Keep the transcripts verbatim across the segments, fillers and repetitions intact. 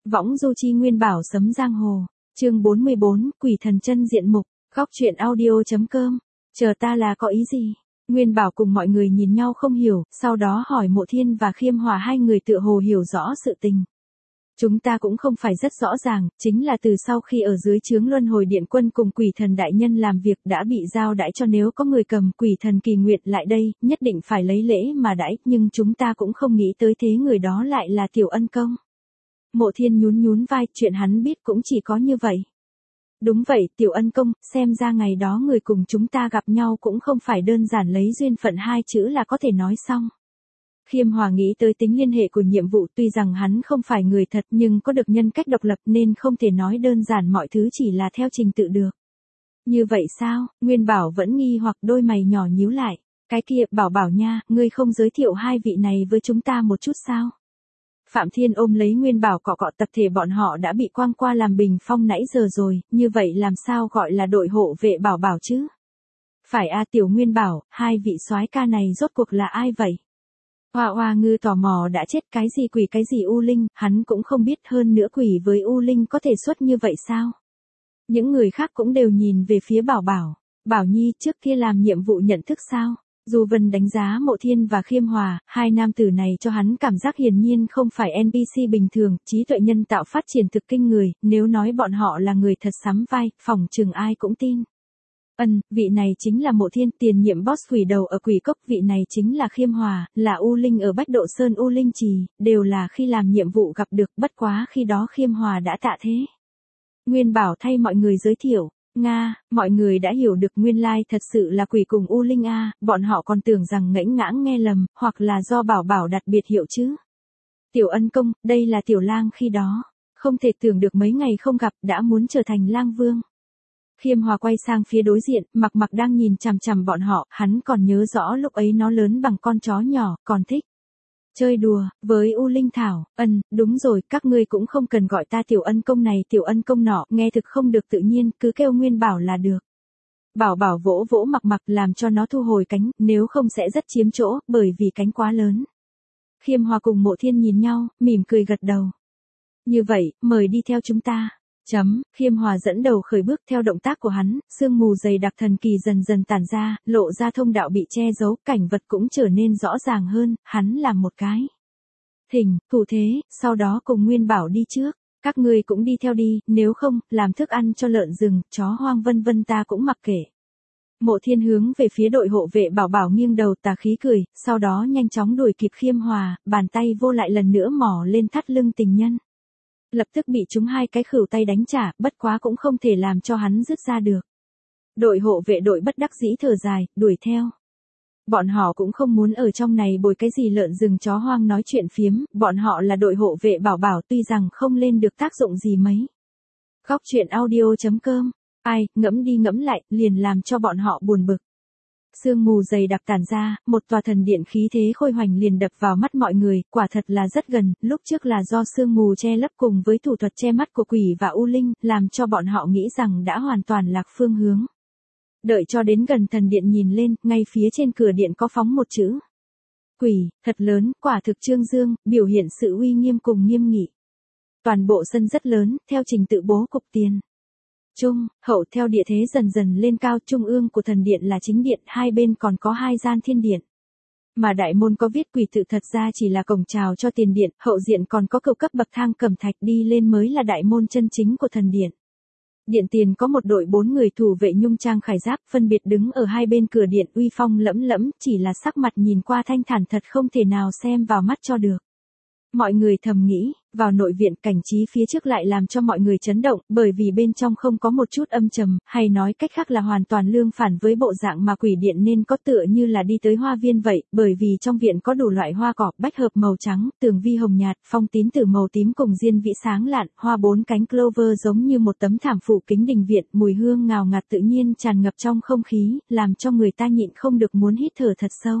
Võng du chi Nguyên Bảo sấm giang hồ. Chương bốn mươi bốn, Quỷ thần chân diện mục. Góc truyện audio.com. Chờ ta là có ý gì? Nguyên Bảo cùng mọi người nhìn nhau không hiểu, sau đó hỏi Mộ Thiên và Khiêm Hòa hai người tựa hồ hiểu rõ sự tình. Chúng ta cũng không phải rất rõ ràng, chính là từ sau khi ở dưới trướng Luân Hồi Điện Quân cùng Quỷ thần đại nhân làm việc đã bị giao đãi cho nếu có người cầm Quỷ thần kỳ nguyện lại đây, nhất định phải lấy lễ mà đãi, nhưng chúng ta cũng không nghĩ tới thế người đó lại là Tiểu Ân Công. Mộ Thiên nhún nhún vai, chuyện hắn biết cũng chỉ có như vậy. Đúng vậy, Tiểu Ân Công, xem ra ngày đó người cùng chúng ta gặp nhau cũng không phải đơn giản lấy duyên phận hai chữ là có thể nói xong. Khiêm Hòa nghĩ tới tính liên hệ của nhiệm vụ, tuy rằng hắn không phải người thật nhưng có được nhân cách độc lập nên không thể nói đơn giản mọi thứ chỉ là theo trình tự được. Như vậy sao? Nguyên Bảo vẫn nghi hoặc, đôi mày nhỏ nhíu lại. Cái kia, Bảo Bảo nha, ngươi không giới thiệu hai vị này với chúng ta một chút sao? Phạm Thiên ôm lấy Nguyên Bảo cọ cọ, tập thể bọn họ đã bị quăng qua làm bình phong nãy giờ rồi, như vậy làm sao gọi là đội hộ vệ Bảo Bảo chứ? Phải a Tiểu Nguyên Bảo, hai vị soái ca này rốt cuộc là ai vậy? Hoa Hoa Ngư tò mò đã chết, cái gì quỷ cái gì U Linh, hắn cũng không biết, hơn nữa quỷ với U Linh có thể xuất như vậy sao? Những người khác cũng đều nhìn về phía Bảo Bảo. Bảo Nhi trước kia làm nhiệm vụ nhận thức sao? Du Vân đánh giá Mộ Thiên và Khiêm Hòa, hai nam tử này cho hắn cảm giác hiển nhiên không phải en pê xê bình thường, trí tuệ nhân tạo phát triển thực kinh người, nếu nói bọn họ là người thật sắm vai, phỏng chừng ai cũng tin. Ân, vị này chính là Mộ Thiên, tiền nhiệm boss quỷ đầu ở Quỷ Cốc, vị này chính là Khiêm Hòa, là U Linh ở Bách Độ Sơn U Linh Trì, đều là khi làm nhiệm vụ gặp được, bất quá khi đó Khiêm Hòa đã tạ thế. Nguyên Bảo thay mọi người giới thiệu. Nga, mọi người đã hiểu được nguyên lai thật sự là quỷ cùng U Linh a, bọn họ còn tưởng rằng ngẫnh ngãng nghe lầm, hoặc là do Bảo Bảo đặt biệt hiệu chứ. Tiểu Ân Công, đây là Tiểu Lang khi đó, không thể tưởng được mấy ngày không gặp đã muốn trở thành Lang Vương. Khiêm Hòa quay sang phía đối diện, Mặc Mặc đang nhìn chằm chằm bọn họ, hắn còn nhớ rõ lúc ấy nó lớn bằng con chó nhỏ, còn thích chơi đùa với U Linh Thảo. Ân, đúng rồi, các ngươi cũng không cần gọi ta Tiểu Ân Công này Tiểu Ân Công nọ, nghe thực không được tự nhiên, cứ kêu Nguyên Bảo là được. Bảo Bảo vỗ vỗ Mặc Mặc làm cho nó thu hồi cánh, nếu không sẽ rất chiếm chỗ, bởi vì cánh quá lớn. Khiêm Hòa cùng Mộ Thiên nhìn nhau, mỉm cười gật đầu. Như vậy, mời đi theo chúng ta. Chấm, Khiêm Hòa dẫn đầu khởi bước, theo động tác của hắn, sương mù dày đặc thần kỳ dần dần tản ra, lộ ra thông đạo bị che giấu, cảnh vật cũng trở nên rõ ràng hơn, hắn làm một cái thỉnh, thủ thế, sau đó cùng Nguyên Bảo đi trước, các ngươi cũng đi theo đi, nếu không, làm thức ăn cho lợn rừng, chó hoang vân vân ta cũng mặc kệ. Mộ Thiên hướng về phía đội hộ vệ Bảo Bảo nghiêng đầu tà khí cười, sau đó nhanh chóng đuổi kịp Khiêm Hòa, bàn tay vô lại lần nữa mò lên thắt lưng tình nhân. Lập tức bị chúng hai cái khửu tay đánh trả, bất quá cũng không thể làm cho hắn dứt ra được. Đội hộ vệ đội bất đắc dĩ thở dài, đuổi theo. Bọn họ cũng không muốn ở trong này bồi cái gì lợn rừng chó hoang nói chuyện phiếm, bọn họ là đội hộ vệ Bảo Bảo tuy rằng không lên được tác dụng gì mấy. Góc truyện audio.com, ai, ngẫm đi ngẫm lại, liền làm cho bọn họ buồn bực. Sương mù dày đặc tản ra, một tòa thần điện khí thế khôi hoành liền đập vào mắt mọi người, quả thật là rất gần, lúc trước là do sương mù che lấp cùng với thủ thuật che mắt của quỷ và U Linh, làm cho bọn họ nghĩ rằng đã hoàn toàn lạc phương hướng. Đợi cho đến gần thần điện nhìn lên, ngay phía trên cửa điện có phóng một chữ. Quỷ, thật lớn, quả thực trương dương, biểu hiện sự uy nghiêm cùng nghiêm nghị. Toàn bộ sân rất lớn, theo trình tự bố cục tiền. Trung, hậu theo địa thế dần dần lên cao, trung ương của thần điện là chính điện, hai bên còn có hai gian thiên điện. Mà đại môn có viết quỷ tự thật ra chỉ là cổng chào cho tiền điện, hậu diện còn có cầu cấp bậc thang cẩm thạch đi lên mới là đại môn chân chính của thần điện. Điện tiền có một đội bốn người thủ vệ nhung trang khải giáp, phân biệt đứng ở hai bên cửa điện, uy phong lẫm lẫm, chỉ là sắc mặt nhìn qua thanh thản thật không thể nào xem vào mắt cho được. Mọi người thầm nghĩ, vào nội viện cảnh trí phía trước lại làm cho mọi người chấn động, bởi vì bên trong không có một chút âm trầm, hay nói cách khác là hoàn toàn lương phản với bộ dạng mà quỷ điện nên có, tựa như là đi tới hoa viên vậy, bởi vì trong viện có đủ loại hoa cỏ, bách hợp màu trắng, tường vi hồng nhạt, phong tín tử màu tím cùng diên vĩ sáng lạn, hoa bốn cánh clover giống như một tấm thảm phủ kính đình viện, mùi hương ngào ngạt tự nhiên tràn ngập trong không khí, làm cho người ta nhịn không được muốn hít thở thật sâu.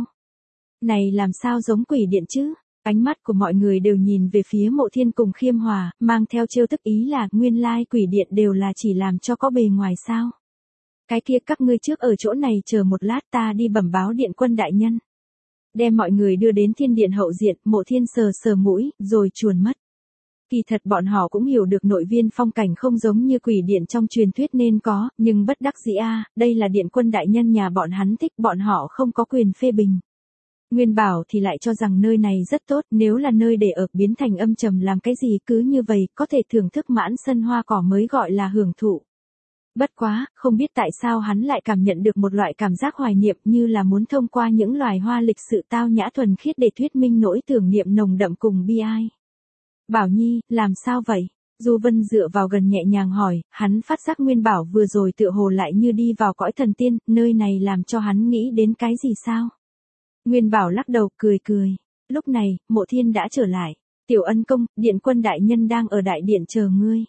Này làm sao giống quỷ điện chứ? Ánh mắt của mọi người đều nhìn về phía Mộ Thiên cùng Khiêm Hòa, mang theo trêu tức ý là nguyên lai quỷ điện đều là chỉ làm cho có bề ngoài sao. Cái kia các ngươi trước ở chỗ này chờ một lát ta đi bẩm báo điện quân đại nhân. Đem mọi người đưa đến thiên điện hậu diện, Mộ Thiên sờ sờ mũi, rồi chuồn mất. Kỳ thật bọn họ cũng hiểu được nội viên phong cảnh không giống như quỷ điện trong truyền thuyết nên có, nhưng bất đắc dĩ a, đây là điện quân đại nhân nhà bọn hắn thích, bọn họ không có quyền phê bình. Nguyên Bảo thì lại cho rằng nơi này rất tốt, nếu là nơi để ở biến thành âm trầm làm cái gì cứ như vậy, có thể thưởng thức mãn sân hoa cỏ mới gọi là hưởng thụ. Bất quá, không biết tại sao hắn lại cảm nhận được một loại cảm giác hoài niệm như là muốn thông qua những loài hoa lịch sự tao nhã thuần khiết để thuyết minh nỗi tưởng niệm nồng đậm cùng bi ai. Bảo Nhi, làm sao vậy? Du Vân dựa vào gần nhẹ nhàng hỏi, hắn phát giác Nguyên Bảo vừa rồi tựa hồ lại như đi vào cõi thần tiên, nơi này làm cho hắn nghĩ đến cái gì sao? Nguyên Bảo lắc đầu cười cười. Lúc này, Mộ Thiên đã trở lại. Tiểu Ân công, điện quân đại nhân đang ở đại điện chờ ngươi.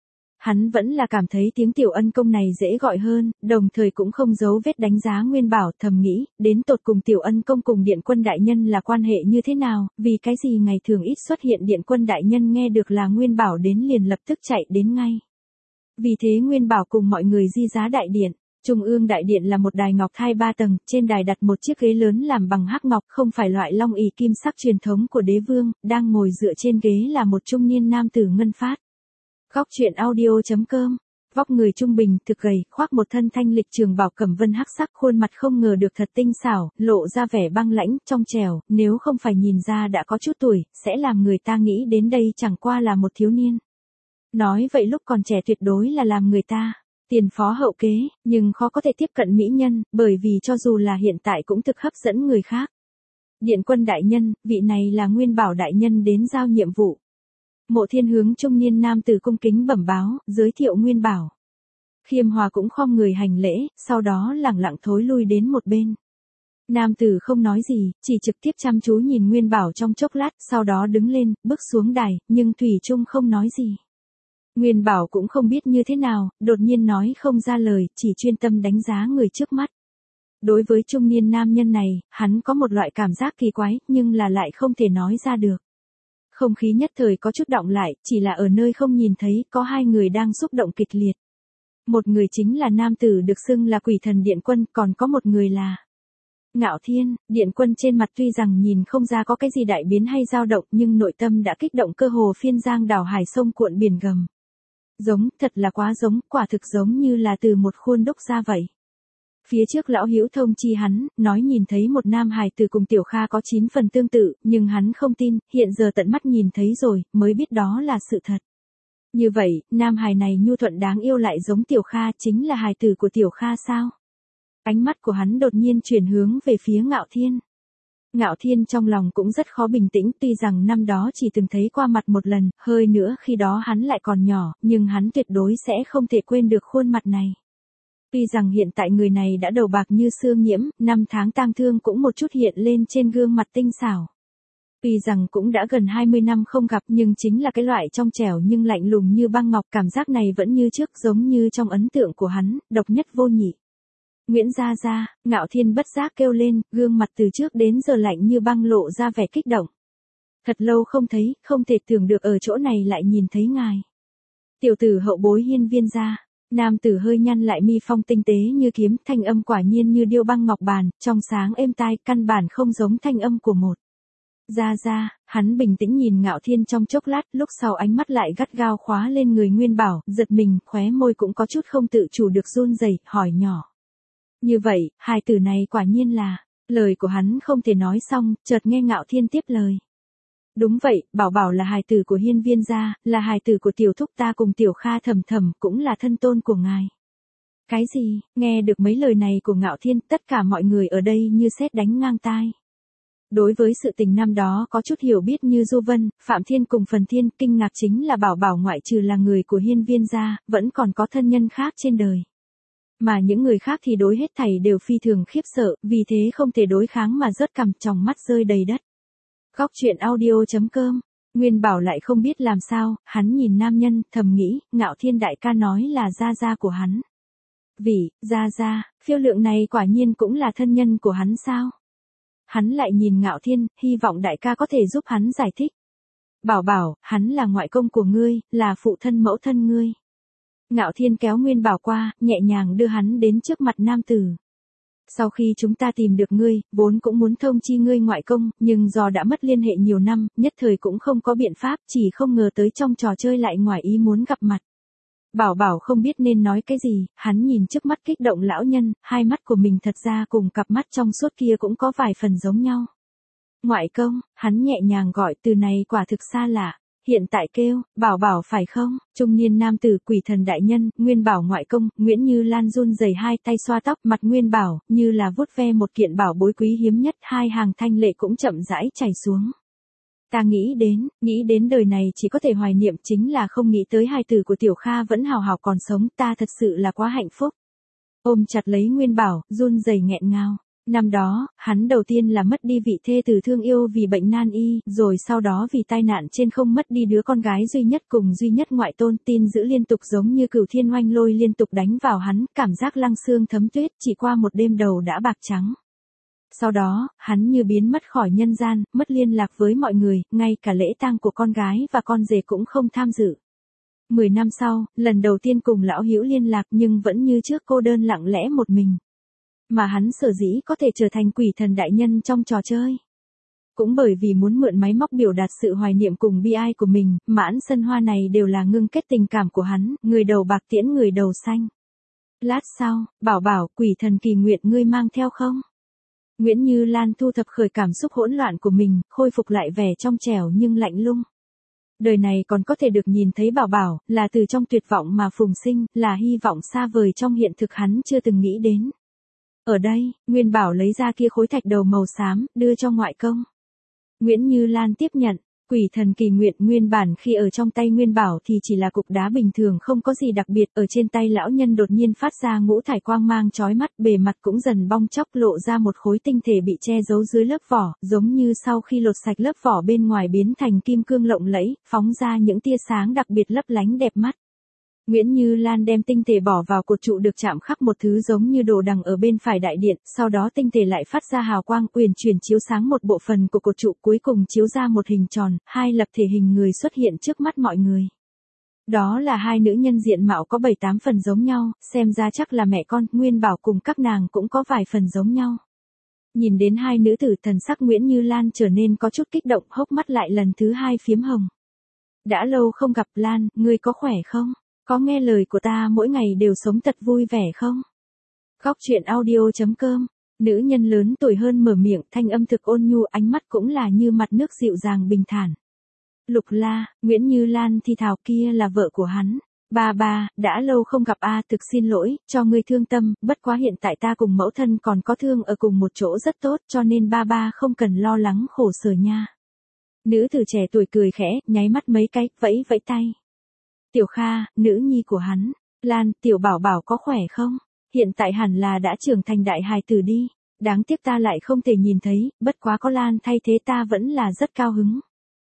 Hắn vẫn là cảm thấy tiếng Tiểu Ân công này dễ gọi hơn, đồng thời cũng không giấu vết đánh giá Nguyên Bảo, thầm nghĩ, đến tột cùng Tiểu Ân công cùng điện quân đại nhân là quan hệ như thế nào, vì cái gì ngày thường ít xuất hiện điện quân đại nhân nghe được là Nguyên Bảo đến liền lập tức chạy đến ngay. Vì thế Nguyên Bảo cùng mọi người di giá đại điện. Trung ương đại điện là một đài ngọc thai ba tầng, trên đài đặt một chiếc ghế lớn làm bằng hắc ngọc, không phải loại long ỷ kim sắc truyền thống của đế vương, đang ngồi dựa trên ghế là một trung niên nam tử ngân phát. Góc truyện audio chấm com, vóc người trung bình, thực gầy, khoác một thân thanh lịch trường bào cẩm vân hắc sắc, khuôn mặt không ngờ được thật tinh xảo, lộ ra vẻ băng lãnh, trong trẻo, nếu không phải nhìn ra đã có chút tuổi, sẽ làm người ta nghĩ đến đây chẳng qua là một thiếu niên. Nói vậy lúc còn trẻ tuyệt đối là làm người ta tiền phó hậu kế, nhưng khó có thể tiếp cận mỹ nhân, bởi vì cho dù là hiện tại cũng thực hấp dẫn người khác. Điện quân đại nhân, vị này là Nguyên Bảo đại nhân đến giao nhiệm vụ. Mộ Thiên hướng trung niên nam tử cung kính bẩm báo, giới thiệu Nguyên Bảo. Khiêm Hòa cũng khom người hành lễ, sau đó lẳng lặng thối lui đến một bên. Nam tử không nói gì, chỉ trực tiếp chăm chú nhìn Nguyên Bảo trong chốc lát, sau đó đứng lên, bước xuống đài, nhưng thủy chung không nói gì. Nguyên Bảo cũng không biết như thế nào, đột nhiên nói không ra lời, chỉ chuyên tâm đánh giá người trước mắt. Đối với trung niên nam nhân này, hắn có một loại cảm giác kỳ quái, nhưng là lại không thể nói ra được. Không khí nhất thời có chút động lại, chỉ là ở nơi không nhìn thấy, có hai người đang xúc động kịch liệt. Một người chính là nam tử được xưng là quỷ thần điện quân, còn có một người là Ngạo Thiên. Điện quân trên mặt tuy rằng nhìn không ra có cái gì đại biến hay dao động, nhưng nội tâm đã kích động cơ hồ phiên giang đảo hải sông cuộn biển gầm. Giống, thật là quá giống, quả thực giống như là từ một khuôn đúc ra vậy. Phía trước lão hữu thông chi hắn, nói nhìn thấy một nam hài tử cùng Tiểu Kha có chín phần tương tự, nhưng hắn không tin, hiện giờ tận mắt nhìn thấy rồi, mới biết đó là sự thật. Như vậy, nam hài này nhu thuận đáng yêu lại giống Tiểu Kha, chính là hài tử của Tiểu Kha sao? Ánh mắt của hắn đột nhiên chuyển hướng về phía Ngạo Thiên. Ngạo Thiên trong lòng cũng rất khó bình tĩnh, tuy rằng năm đó chỉ từng thấy qua mặt một lần, hơi nữa khi đó hắn lại còn nhỏ, nhưng hắn tuyệt đối sẽ không thể quên được khuôn mặt này. Tuy rằng hiện tại người này đã đầu bạc như xương nhiễm, năm tháng tang thương cũng một chút hiện lên trên gương mặt tinh xảo. Tuy rằng cũng đã gần hai mươi năm không gặp, nhưng chính là cái loại trong trẻo nhưng lạnh lùng như băng ngọc, cảm giác này vẫn như trước, giống như trong ấn tượng của hắn, độc nhất vô nhị. Nguyễn Gia Gia, Ngạo Thiên bất giác kêu lên, gương mặt từ trước đến giờ lạnh như băng lộ ra vẻ kích động. Thật lâu không thấy, không thể tưởng được ở chỗ này lại nhìn thấy ngài. Tiểu tử hậu bối Hiên Viên gia. Nam tử hơi nhăn lại mi phong tinh tế như kiếm, thanh âm quả nhiên như điêu băng ngọc bàn, trong sáng êm tai, căn bản không giống thanh âm của một Gia Gia. Hắn bình tĩnh nhìn Ngạo Thiên trong chốc lát, lúc sau ánh mắt lại gắt gao khóa lên người Nguyên Bảo, giật mình, khóe môi cũng có chút không tự chủ được run rẩy, hỏi nhỏ. Như vậy, hài tử này quả nhiên là, lời của hắn không thể nói xong, chợt nghe Ngạo Thiên tiếp lời. Đúng vậy, Bảo Bảo là hài tử của Hiên Viên gia, là hài tử của tiểu thúc ta cùng Tiểu Kha Thầm Thầm, cũng là thân tôn của ngài. Cái gì? Nghe được mấy lời này của Ngạo Thiên, tất cả mọi người ở đây như sét đánh ngang tai. Đối với sự tình năm đó có chút hiểu biết như Du Vân, Phạm Thiên cùng Phần Thiên, kinh ngạc chính là Bảo Bảo ngoại trừ là người của Hiên Viên gia, vẫn còn có thân nhân khác trên đời. Mà những người khác thì đối hết thảy đều phi thường khiếp sợ, vì thế không thể đối kháng mà rớt cằm, tròng mắt rơi đầy đất. Góc truyện audio chấm com, Nguyên Bảo lại không biết làm sao, hắn nhìn nam nhân, thầm nghĩ, Ngạo Thiên đại ca nói là gia gia của hắn. Vì, gia gia, phiêu lượng này quả nhiên cũng là thân nhân của hắn sao? Hắn lại nhìn Ngạo Thiên, hy vọng đại ca có thể giúp hắn giải thích. Bảo Bảo, hắn là ngoại công của ngươi, là phụ thân mẫu thân ngươi. Ngạo Thiên kéo Nguyên Bảo qua, nhẹ nhàng đưa hắn đến trước mặt nam tử. Sau khi chúng ta tìm được ngươi, vốn cũng muốn thông chi ngươi ngoại công, nhưng do đã mất liên hệ nhiều năm, nhất thời cũng không có biện pháp, chỉ không ngờ tới trong trò chơi lại ngoài ý muốn gặp mặt. Bảo Bảo không biết nên nói cái gì, hắn nhìn trước mắt kích động lão nhân, hai mắt của mình thật ra cùng cặp mắt trong suốt kia cũng có vài phần giống nhau. Ngoại công, hắn nhẹ nhàng gọi từ này quả thực xa lạ. Hiện tại kêu, Bảo Bảo phải không? Trung niên nam tử Quỷ Thần đại nhân, Nguyên Bảo ngoại công, Nguyễn Như Lan run rẩy hai tay xoa tóc, mặt Nguyên Bảo, như là vuốt ve một kiện bảo bối quý hiếm nhất, hai hàng thanh lệ cũng chậm rãi chảy xuống. Ta nghĩ đến, nghĩ đến đời này chỉ có thể hoài niệm, chính là không nghĩ tới hai tử của Tiểu Kha vẫn hào hào còn sống, ta thật sự là quá hạnh phúc. Ôm chặt lấy Nguyên Bảo, run rẩy nghẹn ngào. Năm đó, hắn đầu tiên là mất đi vị thê tử thương yêu vì bệnh nan y, rồi sau đó vì tai nạn trên không mất đi đứa con gái duy nhất cùng duy nhất ngoại tôn, tin dữ liên tục giống như cửu thiên oanh lôi liên tục đánh vào hắn, cảm giác lăng xương thấm tuyết, chỉ qua một đêm đầu đã bạc trắng. Sau đó, hắn như biến mất khỏi nhân gian, mất liên lạc với mọi người, ngay cả lễ tang của con gái và con rể cũng không tham dự. Mười năm sau, lần đầu tiên cùng lão Hữu liên lạc nhưng vẫn như trước cô đơn lặng lẽ một mình. Mà hắn sở dĩ có thể trở thành Quỷ Thần đại nhân trong trò chơi. Cũng bởi vì muốn mượn máy móc biểu đạt sự hoài niệm cùng bi ai của mình, mãn sân hoa này đều là ngưng kết tình cảm của hắn, người đầu bạc tiễn người đầu xanh. Lát sau, Bảo Bảo, Quỷ Thần kỳ nguyện ngươi mang theo không? Nguyễn Như Lan thu thập khởi cảm xúc hỗn loạn của mình, khôi phục lại vẻ trong trẻo nhưng lạnh lùng. Đời này còn có thể được nhìn thấy Bảo Bảo, là từ trong tuyệt vọng mà phùng sinh, là hy vọng xa vời trong hiện thực hắn chưa từng nghĩ đến. Ở đây, Nguyên Bảo lấy ra kia khối thạch đầu màu xám, đưa cho ngoại công. Nguyễn Như Lan tiếp nhận, Quỷ Thần kỳ nguyện nguyên bản khi ở trong tay Nguyên Bảo thì chỉ là cục đá bình thường không có gì đặc biệt, ở trên tay lão nhân đột nhiên phát ra ngũ thải quang mang chói mắt, bề mặt cũng dần bong chóc lộ ra một khối tinh thể bị che giấu dưới lớp vỏ, giống như sau khi lột sạch lớp vỏ bên ngoài biến thành kim cương lộng lẫy, phóng ra những tia sáng đặc biệt lấp lánh đẹp mắt. Nguyễn Như Lan đem tinh thể bỏ vào cột trụ được chạm khắc một thứ giống như đồ đằng ở bên phải đại điện, sau đó tinh thể lại phát ra hào quang uyển chuyển chiếu sáng một bộ phận của cột trụ, cuối cùng chiếu ra một hình tròn, hai lập thể hình người xuất hiện trước mắt mọi người. Đó là hai nữ nhân diện mạo có bảy tám phần giống nhau, xem ra chắc là mẹ con, Nguyên Bảo cùng các nàng cũng có vài phần giống nhau. Nhìn đến hai nữ tử, thần sắc Nguyễn Như Lan trở nên có chút kích động, hốc mắt lại lần thứ hai phiếm hồng. Đã lâu không gặp, Lan, ngươi có khỏe không? Có nghe lời của ta mỗi ngày đều sống thật vui vẻ không? Góc truyện audio chấm com. Nữ nhân lớn tuổi hơn mở miệng, thanh âm thực ôn nhu, ánh mắt cũng là như mặt nước dịu dàng bình thản. Lục La, Nguyễn Như Lan thì thào, kia là vợ của hắn. Ba ba, đã lâu không gặp a, thực xin lỗi, cho ngươi thương tâm, bất quá hiện tại ta cùng mẫu thân còn có thương ở cùng một chỗ rất tốt, cho nên ba ba không cần lo lắng khổ sở nha. Nữ tử trẻ tuổi cười khẽ, nháy mắt mấy cái, vẫy vẫy tay. Tiểu Kha, nữ nhi của hắn, Lan, Tiểu Bảo Bảo có khỏe không? Hiện tại hẳn là đã trưởng thành đại hài tử đi, đáng tiếc ta lại không thể nhìn thấy, bất quá có Lan thay thế ta vẫn là rất cao hứng.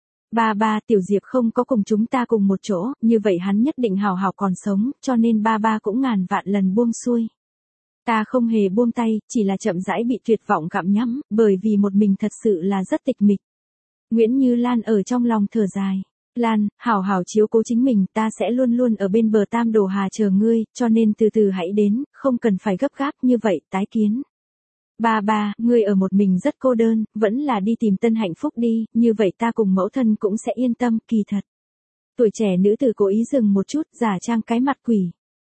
Ba ba, Tiểu Diệp không có cùng chúng ta cùng một chỗ, như vậy hắn nhất định hào hào còn sống, cho nên ba ba cũng ngàn vạn lần buông xuôi. Ta không hề buông tay, chỉ là chậm rãi bị tuyệt vọng gặm nhấm, bởi vì một mình thật sự là rất tịch mịch. Nguyễn Như Lan ở trong lòng thở dài. Lan, hảo hảo chiếu cố chính mình, ta sẽ luôn luôn ở bên bờ Tam Đồ Hà chờ ngươi, cho nên từ từ hãy đến, không cần phải gấp gáp như vậy, tái kiến. Ba ba, ngươi ở một mình rất cô đơn, vẫn là đi tìm tân hạnh phúc đi, như vậy ta cùng mẫu thân cũng sẽ yên tâm, kỳ thật. Tuổi trẻ nữ tử cố ý dừng một chút, giả trang cái mặt quỷ.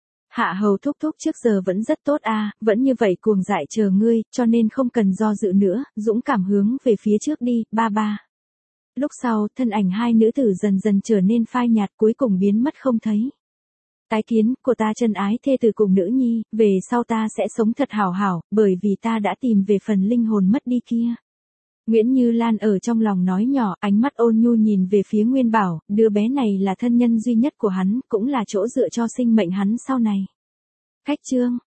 Hạ hầu thúc thúc trước giờ vẫn rất tốt a, vẫn như vậy cuồng dại chờ ngươi, cho nên không cần do dự nữa, dũng cảm hướng về phía trước đi, ba ba. Lúc sau, thân ảnh hai nữ tử dần dần trở nên phai nhạt, cuối cùng biến mất không thấy. Tái kiến, của ta chân ái thê tử cùng nữ nhi, về sau ta sẽ sống thật hảo hảo, bởi vì ta đã tìm về phần linh hồn mất đi kia. Nguyễn Như Lan ở trong lòng nói nhỏ, ánh mắt ôn nhu nhìn về phía Nguyên Bảo, đứa bé này là thân nhân duy nhất của hắn, cũng là chỗ dựa cho sinh mệnh hắn sau này. Khách chương.